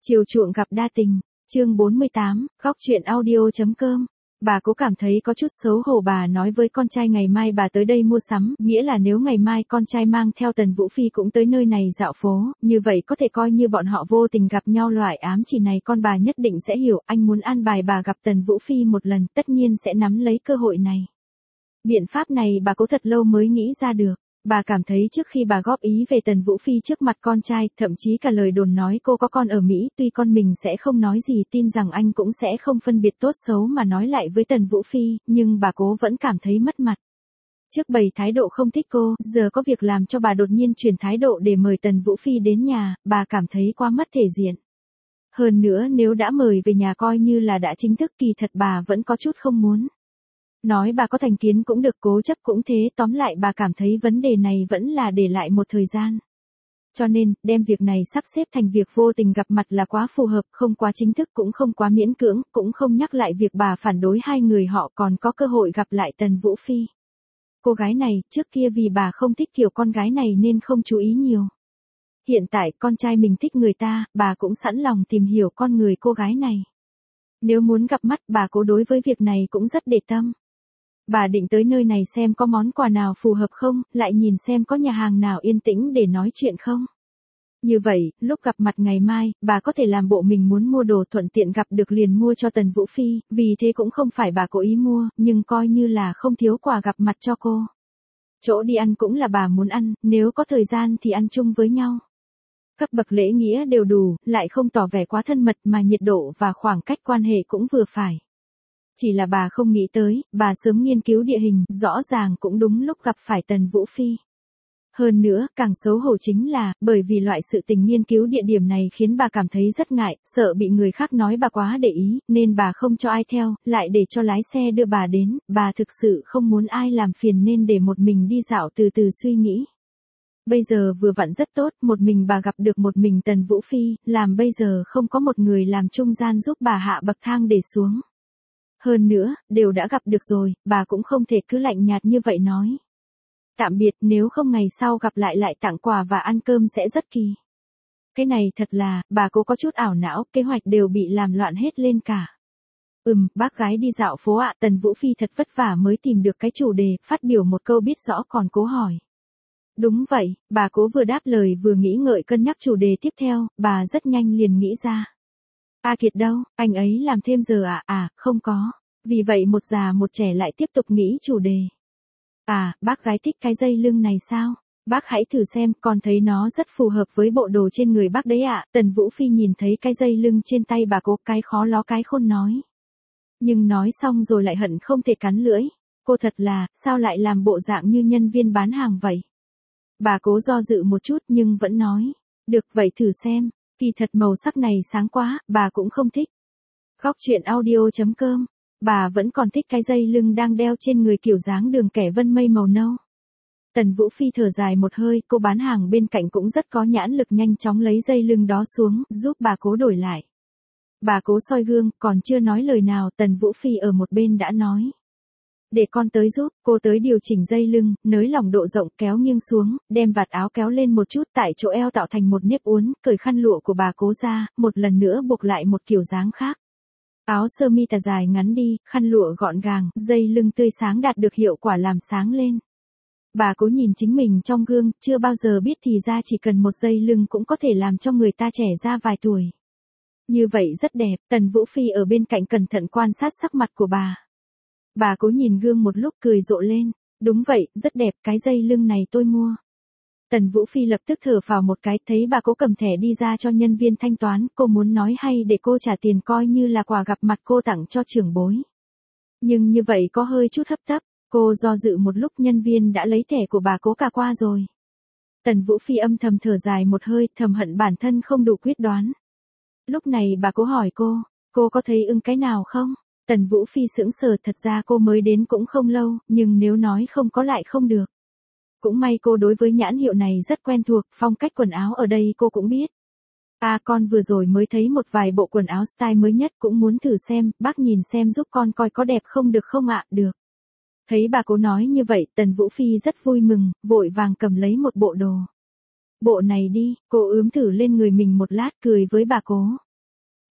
Chiều chuộng gặp đa tình, chương 48, góc chuyện audio.com. Bà Cố cảm thấy có chút xấu hổ, bà nói với con trai ngày mai bà tới đây mua sắm, nghĩa là nếu ngày mai con trai mang theo Tần Vũ Phi cũng tới nơi này dạo phố, như vậy có thể coi như bọn họ vô tình gặp nhau. Loại ám chỉ này con bà nhất định sẽ hiểu, anh muốn an bài bà gặp Tần Vũ Phi một lần, tất nhiên sẽ nắm lấy cơ hội này. Biện pháp này bà Cố thật lâu mới nghĩ ra được. Bà cảm thấy trước khi bà góp ý về Tần Vũ Phi trước mặt con trai, thậm chí cả lời đồn nói cô có con ở Mỹ, tuy con mình sẽ không nói gì, tin rằng anh cũng sẽ không phân biệt tốt xấu mà nói lại với Tần Vũ Phi, nhưng bà Cố vẫn cảm thấy mất mặt. Trước bày thái độ không thích cô, giờ có việc làm cho bà đột nhiên chuyển thái độ để mời Tần Vũ Phi đến nhà, bà cảm thấy quá mất thể diện. Hơn nữa nếu đã mời về nhà coi như là đã chính thức, kỳ thật bà vẫn có chút không muốn. Nói bà có thành kiến cũng được, cố chấp cũng thế, tóm lại bà cảm thấy vấn đề này vẫn là để lại một thời gian. Cho nên, đem việc này sắp xếp thành việc vô tình gặp mặt là quá phù hợp, không quá chính thức cũng không quá miễn cưỡng, cũng không nhắc lại việc bà phản đối hai người họ còn có cơ hội gặp lại Tần Vũ Phi. Cô gái này, trước kia vì bà không thích kiểu con gái này nên không chú ý nhiều. Hiện tại con trai mình thích người ta, bà cũng sẵn lòng tìm hiểu con người cô gái này. Nếu muốn gặp mắt, bà Cố đối với việc này cũng rất để tâm. Bà định tới nơi này xem có món quà nào phù hợp không, lại nhìn xem có nhà hàng nào yên tĩnh để nói chuyện không. Như vậy, lúc gặp mặt ngày mai, bà có thể làm bộ mình muốn mua đồ, thuận tiện gặp được liền mua cho Tần Vũ Phi, vì thế cũng không phải bà cố ý mua, nhưng coi như là không thiếu quà gặp mặt cho cô. Chỗ đi ăn cũng là bà muốn ăn, nếu có thời gian thì ăn chung với nhau. Cấp bậc lễ nghĩa đều đủ, lại không tỏ vẻ quá thân mật mà nhiệt độ và khoảng cách quan hệ cũng vừa phải. Chỉ là bà không nghĩ tới, bà sớm nghiên cứu địa hình, rõ ràng cũng đúng lúc gặp phải Tần Vũ Phi. Hơn nữa, càng xấu hổ chính là, bởi vì loại sự tình nghiên cứu địa điểm này khiến bà cảm thấy rất ngại, sợ bị người khác nói bà quá để ý, nên bà không cho ai theo, lại để cho lái xe đưa bà đến, bà thực sự không muốn ai làm phiền nên để một mình đi dạo từ từ suy nghĩ. Bây giờ vừa vặn rất tốt, một mình bà gặp được một mình Tần Vũ Phi, làm bây giờ không có một người làm trung gian giúp bà hạ bậc thang để xuống. Hơn nữa, đều đã gặp được rồi, bà cũng không thể cứ lạnh nhạt như vậy nói. Tạm biệt, nếu không ngày sau gặp lại tặng quà và ăn cơm sẽ rất kỳ. Cái này thật là, bà Cố có chút ảo não, kế hoạch đều bị làm loạn hết lên cả. Bác gái đi dạo phố ạ. Tần Vũ Phi thật vất vả mới tìm được cái chủ đề, phát biểu một câu biết rõ còn cố hỏi. Đúng vậy, bà Cố vừa đáp lời vừa nghĩ ngợi cân nhắc chủ đề tiếp theo, bà rất nhanh liền nghĩ ra. A Kiệt đâu, anh ấy làm thêm giờ à? Không có. Vì vậy một già một trẻ lại tiếp tục nghĩ chủ đề. Bác gái thích cái dây lưng này sao? Bác hãy thử xem, con thấy nó rất phù hợp với bộ đồ trên người bác đấy ạ. Tần Vũ Phi nhìn thấy cái dây lưng trên tay bà Cố, cái khó ló cái khôn nói. Nhưng nói xong rồi lại hận không thể cắn lưỡi. Cô thật là, sao lại làm bộ dạng như nhân viên bán hàng vậy? Bà Cố do dự một chút nhưng vẫn nói. Được vậy thử xem. Kỳ thật màu sắc này sáng quá, bà cũng không thích. Góc chuyện audio.com. Bà vẫn còn thích cái dây lưng đang đeo trên người kiểu dáng đường kẻ vân mây màu nâu. Tần Vũ Phi thở dài một hơi, cô bán hàng bên cạnh cũng rất có nhãn lực, nhanh chóng lấy dây lưng đó xuống, giúp bà Cố đổi lại. Bà Cố soi gương, còn chưa nói lời nào, Tần Vũ Phi ở một bên đã nói. Để con tới giúp, cô tới điều chỉnh dây lưng, nới lỏng độ rộng, kéo nghiêng xuống, đem vạt áo kéo lên một chút, tại chỗ eo tạo thành một nếp uốn, cởi khăn lụa của bà Cố ra, một lần nữa buộc lại một kiểu dáng khác. Áo sơ mi tà dài ngắn đi, khăn lụa gọn gàng, dây lưng tươi sáng đạt được hiệu quả làm sáng lên. Bà Cố nhìn chính mình trong gương, chưa bao giờ biết thì ra chỉ cần một dây lưng cũng có thể làm cho người ta trẻ ra vài tuổi. Như vậy rất đẹp, Tần Vũ Phi ở bên cạnh cẩn thận quan sát sắc mặt của bà. Bà Cố nhìn gương một lúc cười rộ lên. Đúng vậy, rất đẹp, cái dây lưng này tôi mua. Tần Vũ Phi lập tức thở phào một cái, thấy bà Cố cầm thẻ đi ra cho nhân viên thanh toán, cô muốn nói hay để cô trả tiền coi như là quà gặp mặt cô tặng cho trưởng bối. Nhưng như vậy có hơi chút hấp tấp, cô do dự một lúc, nhân viên đã lấy thẻ của bà Cố cả qua rồi. Tần Vũ Phi âm thầm thở dài một hơi, thầm hận bản thân không đủ quyết đoán. Lúc này bà Cố hỏi cô có thấy ưng cái nào không? Tần Vũ Phi sững sờ, thật ra cô mới đến cũng không lâu, nhưng nếu nói không có lại không được. Cũng may cô đối với nhãn hiệu này rất quen thuộc, phong cách quần áo ở đây cô cũng biết. Con vừa rồi mới thấy một vài bộ quần áo style mới nhất cũng muốn thử xem, bác nhìn xem giúp con coi có đẹp không được không ạ? Được. Thấy bà Cố nói như vậy, Tần Vũ Phi rất vui mừng, vội vàng cầm lấy một bộ đồ. Bộ này đi, cô ướm thử lên người mình một lát, cười với bà Cố.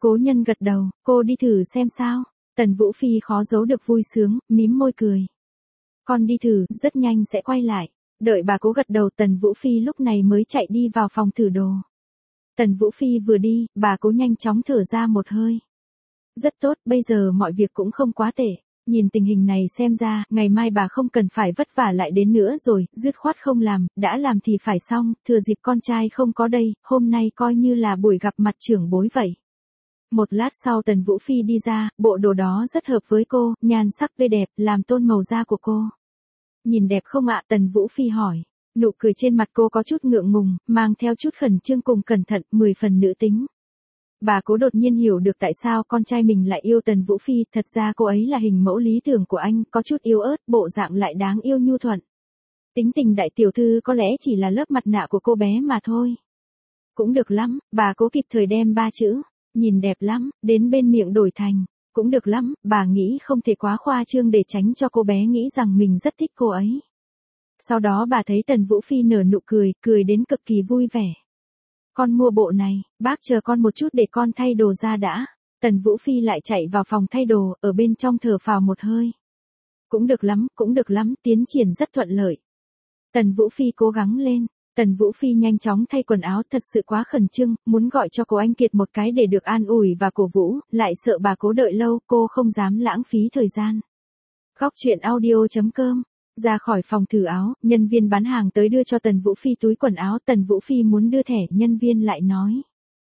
Cố Nhân gật đầu, cô đi thử xem sao. Tần Vũ Phi khó giấu được vui sướng, mím môi cười. Con đi thử, rất nhanh sẽ quay lại. Đợi bà Cố gật đầu, Tần Vũ Phi lúc này mới chạy đi vào phòng thử đồ. Tần Vũ Phi vừa đi, bà Cố nhanh chóng thở ra một hơi. Rất tốt, bây giờ mọi việc cũng không quá tệ. Nhìn tình hình này xem ra, ngày mai bà không cần phải vất vả lại đến nữa rồi, dứt khoát không làm, đã làm thì phải xong, thừa dịp con trai không có đây, hôm nay coi như là buổi gặp mặt trưởng bối vậy. Một lát sau Tần Vũ Phi đi ra, bộ đồ đó rất hợp với cô, nhan sắc tươi đẹp, làm tôn màu da của cô. Nhìn đẹp không ạ? Tần Vũ Phi hỏi. Nụ cười trên mặt cô có chút ngượng ngùng, mang theo chút khẩn trương cùng cẩn thận, 10 phần nữ tính. Bà Cố đột nhiên hiểu được tại sao con trai mình lại yêu Tần Vũ Phi, thật ra cô ấy là hình mẫu lý tưởng của anh, có chút yếu ớt, bộ dạng lại đáng yêu nhu thuận. Tính tình đại tiểu thư có lẽ chỉ là lớp mặt nạ của cô bé mà thôi. Cũng được lắm, bà Cố kịp thời đem 3 chữ, nhìn đẹp lắm, đến bên miệng đổi thành, cũng được lắm, bà nghĩ không thể quá khoa trương để tránh cho cô bé nghĩ rằng mình rất thích cô ấy. Sau đó bà thấy Tần Vũ Phi nở nụ cười, cười đến cực kỳ vui vẻ. Con mua bộ này, bác chờ con một chút để con thay đồ ra đã. Tần Vũ Phi lại chạy vào phòng thay đồ, ở bên trong thở phào một hơi. Cũng được lắm, tiến triển rất thuận lợi. Tần Vũ Phi cố gắng lên. Tần Vũ Phi nhanh chóng thay quần áo, thật sự quá khẩn trương, muốn gọi cho cô anh Kiệt một cái để được an ủi và cổ vũ, lại sợ bà Cố đợi lâu, cô không dám lãng phí thời gian. Góc truyện audio.com. Ra khỏi phòng thử áo, nhân viên bán hàng tới đưa cho Tần Vũ Phi túi quần áo, Tần Vũ Phi muốn đưa thẻ, nhân viên lại nói.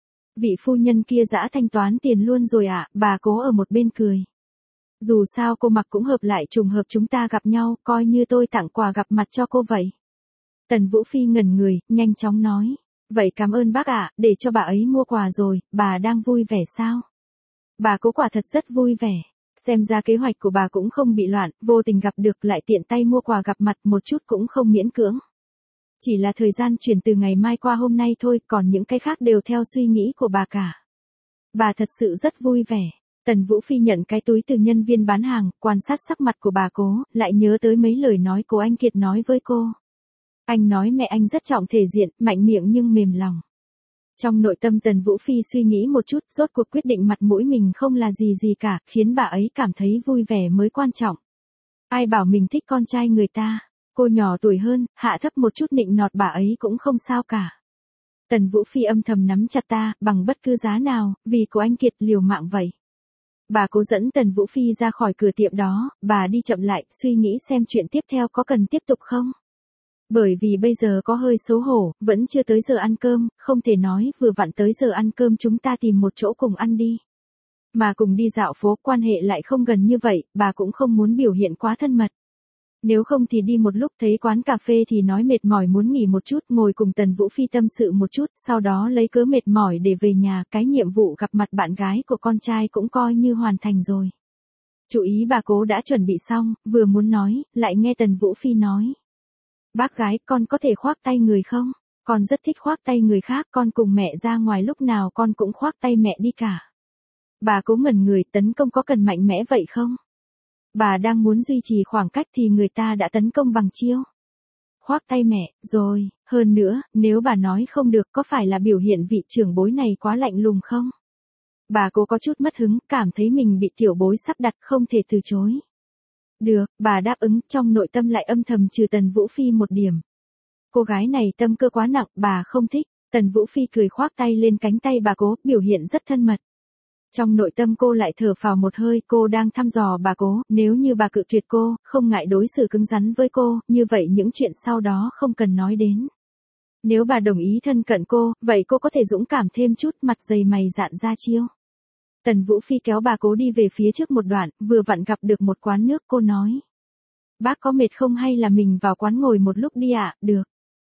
Vị phu nhân kia dã thanh toán tiền luôn rồi ạ, bà Cố ở một bên cười. Dù sao cô mặc cũng hợp lại, trùng hợp chúng ta gặp nhau, coi như tôi tặng quà gặp mặt cho cô vậy. Tần Vũ Phi ngẩn người, nhanh chóng nói. Vậy cảm ơn bác ạ, để cho bà ấy mua quà rồi, bà đang vui vẻ sao? Bà Cố quả thật rất vui vẻ. Xem ra kế hoạch của bà cũng không bị loạn, vô tình gặp được lại tiện tay mua quà gặp mặt một chút cũng không miễn cưỡng. Chỉ là thời gian chuyển từ ngày mai qua hôm nay thôi, còn những cái khác đều theo suy nghĩ của bà cả. Bà thật sự rất vui vẻ. Tần Vũ Phi nhận cái túi từ nhân viên bán hàng, quan sát sắc mặt của bà Cố, lại nhớ tới mấy lời nói của anh Kiệt nói với cô. Anh nói mẹ anh rất trọng thể diện, mạnh miệng nhưng mềm lòng. Trong nội tâm Tần Vũ Phi suy nghĩ một chút, rốt cuộc quyết định mặt mũi mình không là gì cả, khiến bà ấy cảm thấy vui vẻ mới quan trọng. Ai bảo mình thích con trai người ta, cô nhỏ tuổi hơn, hạ thấp một chút nịnh nọt bà ấy cũng không sao cả. Tần Vũ Phi âm thầm nắm chặt ta, bằng bất cứ giá nào, vì của anh Kiệt liều mạng vậy. Bà Cố dẫn Tần Vũ Phi ra khỏi cửa tiệm đó, bà đi chậm lại, suy nghĩ xem chuyện tiếp theo có cần tiếp tục không. Bởi vì bây giờ có hơi xấu hổ, vẫn chưa tới giờ ăn cơm, không thể nói vừa vặn tới giờ ăn cơm chúng ta tìm một chỗ cùng ăn đi. Mà cùng đi dạo phố, quan hệ lại không gần như vậy, bà cũng không muốn biểu hiện quá thân mật. Nếu không thì đi một lúc thấy quán cà phê thì nói mệt mỏi muốn nghỉ một chút, ngồi cùng Tần Vũ Phi tâm sự một chút, sau đó lấy cớ mệt mỏi để về nhà, cái nhiệm vụ gặp mặt bạn gái của con trai cũng coi như hoàn thành rồi. Chú ý bà Cố đã chuẩn bị xong, vừa muốn nói, lại nghe Tần Vũ Phi nói. Bác gái, con có thể khoác tay người không? Con rất thích khoác tay người khác, con cùng mẹ ra ngoài lúc nào con cũng khoác tay mẹ đi cả. Bà Cố ngẩn người, tấn công có cần mạnh mẽ vậy không? Bà đang muốn duy trì khoảng cách thì người ta đã tấn công bằng chiêu. Khoác tay mẹ, rồi, hơn nữa, nếu bà nói không được có phải là biểu hiện vị trưởng bối này quá lạnh lùng không? Bà Cố có chút mất hứng, cảm thấy mình bị tiểu bối sắp đặt không thể từ chối. Được, bà đáp ứng, trong nội tâm lại âm thầm trừ Tần Vũ Phi một điểm. Cô gái này tâm cơ quá nặng, bà không thích. Tần Vũ Phi cười khoác tay lên cánh tay bà Cố, biểu hiện rất thân mật. Trong nội tâm cô lại thở phào một hơi, cô đang thăm dò bà Cố, nếu như bà cự tuyệt cô, không ngại đối xử cứng rắn với cô, như vậy những chuyện sau đó không cần nói đến. Nếu bà đồng ý thân cận cô, vậy cô có thể dũng cảm thêm chút, mặt dày mày dạn ra chiêu. Tần Vũ Phi kéo bà Cố đi về phía trước một đoạn, vừa vặn gặp được một quán nước, cô nói. Bác có mệt không hay là mình vào quán ngồi một lúc đi ạ? Được.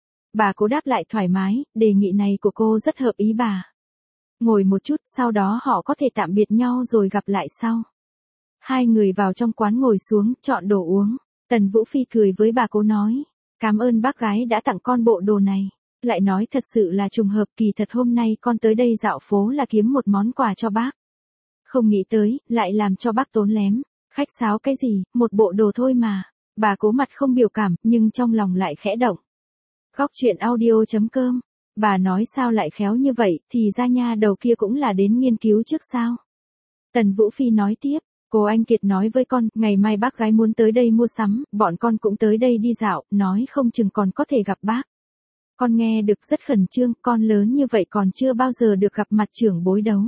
Bà Cố đáp lại thoải mái, đề nghị này của cô rất hợp ý bà. Ngồi một chút, sau đó họ có thể tạm biệt nhau rồi gặp lại sau. Hai người vào trong quán ngồi xuống, chọn đồ uống. Tần Vũ Phi cười với bà Cố nói. Cảm ơn bác gái đã tặng con bộ đồ này. Lại nói thật sự là trùng hợp, kỳ thật hôm nay con tới đây dạo phố là kiếm một món quà cho bác. Không nghĩ tới, lại làm cho bác tốn lém. Khách sáo cái gì, một bộ đồ thôi mà. Bà Cố mặt không biểu cảm, nhưng trong lòng lại khẽ động. Góc truyện audio.com Bà nói sao lại khéo như vậy, thì ra nha đầu kia cũng là đến nghiên cứu trước sao. Tần Vũ Phi nói tiếp, cô anh Kiệt nói với con, ngày mai bác gái muốn tới đây mua sắm, bọn con cũng tới đây đi dạo, nói không chừng còn có thể gặp bác. Con nghe được rất khẩn trương, con lớn như vậy còn chưa bao giờ được gặp mặt trưởng bối đấu.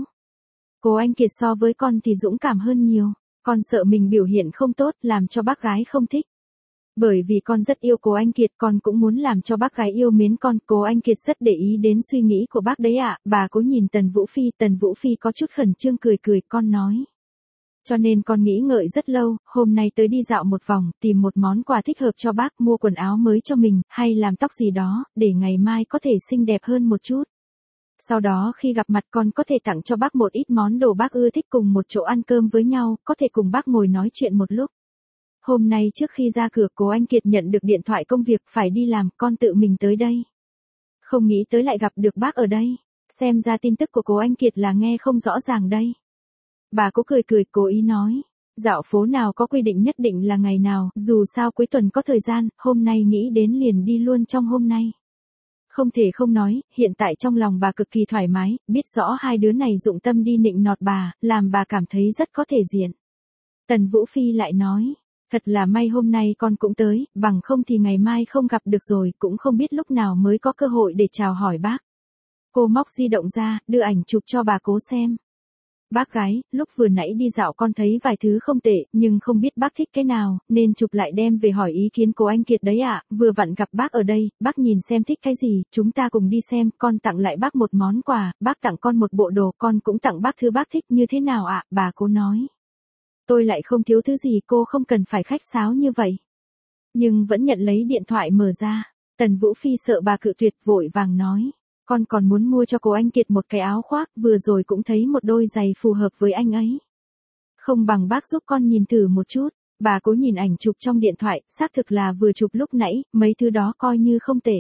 Cô anh Kiệt so với con thì dũng cảm hơn nhiều, con sợ mình biểu hiện không tốt làm cho bác gái không thích. Bởi vì con rất yêu cô anh Kiệt, con cũng muốn làm cho bác gái yêu mến con, cô anh Kiệt rất để ý đến suy nghĩ của bác đấy ạ. Bà cố nhìn Tần Vũ Phi có chút khẩn trương cười cười, con nói. Cho nên con nghĩ ngợi rất lâu, hôm nay tới đi dạo một vòng, tìm một món quà thích hợp cho bác, mua quần áo mới cho mình, hay làm tóc gì đó, để ngày mai có thể xinh đẹp hơn một chút. Sau đó khi gặp mặt con có thể tặng cho bác một ít món đồ bác ưa thích, cùng một chỗ ăn cơm với nhau, có thể cùng bác ngồi nói chuyện một lúc. Hôm nay trước khi ra cửa cô anh Kiệt nhận được điện thoại công việc phải đi làm, con tự mình tới đây. Không nghĩ tới lại gặp được bác ở đây, xem ra tin tức của cô anh Kiệt là nghe không rõ ràng đây. Bà cố cười cười cố ý nói, dạo phố nào có quy định nhất định là ngày nào, dù sao cuối tuần có thời gian, hôm nay nghĩ đến liền đi luôn trong hôm nay. Không thể không nói, hiện tại trong lòng bà cực kỳ thoải mái, biết rõ hai đứa này dụng tâm đi nịnh nọt bà, làm bà cảm thấy rất có thể diện. Tần Vũ Phi lại nói, thật là may hôm nay con cũng tới, bằng không thì ngày mai không gặp được rồi, cũng không biết lúc nào mới có cơ hội để chào hỏi bác. Cô móc di động ra, đưa ảnh chụp cho bà cố xem. Bác gái, lúc vừa nãy đi dạo con thấy vài thứ không tệ, nhưng không biết bác thích cái nào, nên chụp lại đem về hỏi ý kiến cô anh Kiệt đấy ạ. Vừa vặn gặp bác ở đây, bác nhìn xem thích cái gì, chúng ta cùng đi xem, con tặng lại bác một món quà, bác tặng con một bộ đồ, con cũng tặng bác thứ bác thích, như thế nào ạ, bà cố nói. Tôi lại không thiếu thứ gì, cô không cần phải khách sáo như vậy. Nhưng vẫn nhận lấy điện thoại mở ra, Tần Vũ Phi sợ bà cự tuyệt, vội vàng nói. Con còn muốn mua cho cô anh Kiệt một cái áo khoác, vừa rồi cũng thấy một đôi giày phù hợp với anh ấy. Không bằng bác giúp con nhìn thử một chút. Bà cố nhìn ảnh chụp trong điện thoại, xác thực là vừa chụp lúc nãy, mấy thứ đó coi như không tệ.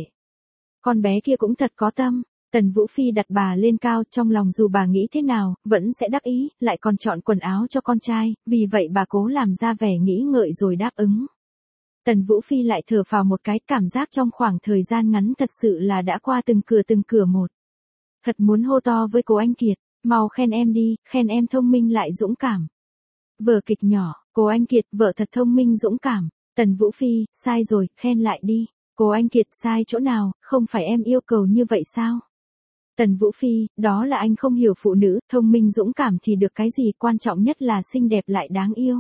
Con bé kia cũng thật có tâm. Tần Vũ Phi đặt bà lên cao, trong lòng dù bà nghĩ thế nào, vẫn sẽ đắc ý, lại còn chọn quần áo cho con trai, vì vậy bà cố làm ra vẻ nghĩ ngợi rồi đáp ứng. Tần Vũ Phi lại thở phào một cái, cảm giác trong khoảng thời gian ngắn thật sự là đã qua từng cửa một. Thật muốn hô to với cô anh Kiệt, mau khen em đi, khen em thông minh lại dũng cảm. Vở kịch nhỏ, cô anh Kiệt, vợ thật thông minh dũng cảm. Tần Vũ Phi, sai rồi, khen lại đi. Cô anh Kiệt, sai chỗ nào, không phải em yêu cầu như vậy sao? Tần Vũ Phi, đó là anh không hiểu phụ nữ, thông minh dũng cảm thì được cái gì, quan trọng nhất là xinh đẹp lại đáng yêu.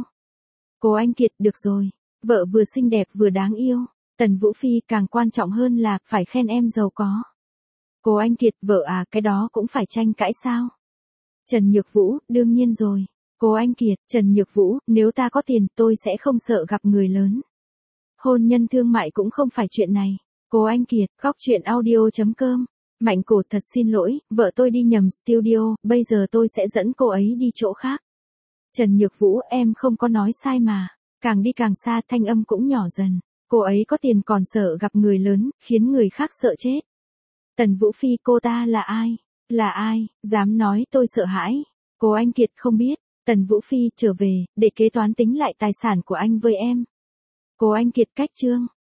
Cô anh Kiệt, được rồi. Vợ vừa xinh đẹp vừa đáng yêu. Tần Vũ Phi, càng quan trọng hơn là phải khen em giàu có. Cô anh Kiệt, vợ à, cái đó cũng phải tranh cãi sao? Trần Nhược Vũ, đương nhiên rồi. Cô anh Kiệt, Trần Nhược Vũ, nếu ta có tiền, tôi sẽ không sợ gặp người lớn. Hôn nhân thương mại cũng không phải chuyện này. Cô anh Kiệt, góc chuyện audio.com. Mạnh Cổ, thật xin lỗi, vợ tôi đi nhầm studio, bây giờ tôi sẽ dẫn cô ấy đi chỗ khác. Trần Nhược Vũ, em không có nói sai mà. Càng đi càng xa, thanh âm cũng nhỏ dần. Cô ấy có tiền còn sợ gặp người lớn, khiến người khác sợ chết. Tần Vũ Phi, cô ta là ai? Là ai, dám nói tôi sợ hãi? Cô anh Kiệt, không biết. Tần Vũ Phi, trở về, để kế toán tính lại tài sản của anh với em. Cô anh Kiệt, cách chương.